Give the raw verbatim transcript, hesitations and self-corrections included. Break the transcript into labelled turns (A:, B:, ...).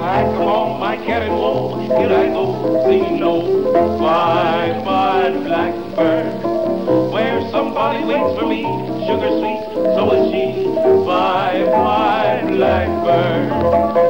A: I come on my carrot wall, here I go, singing low. Fly, fly, blackbird, where somebody waits for me, sugar sweet, so is she. Fly, fly, blackbird.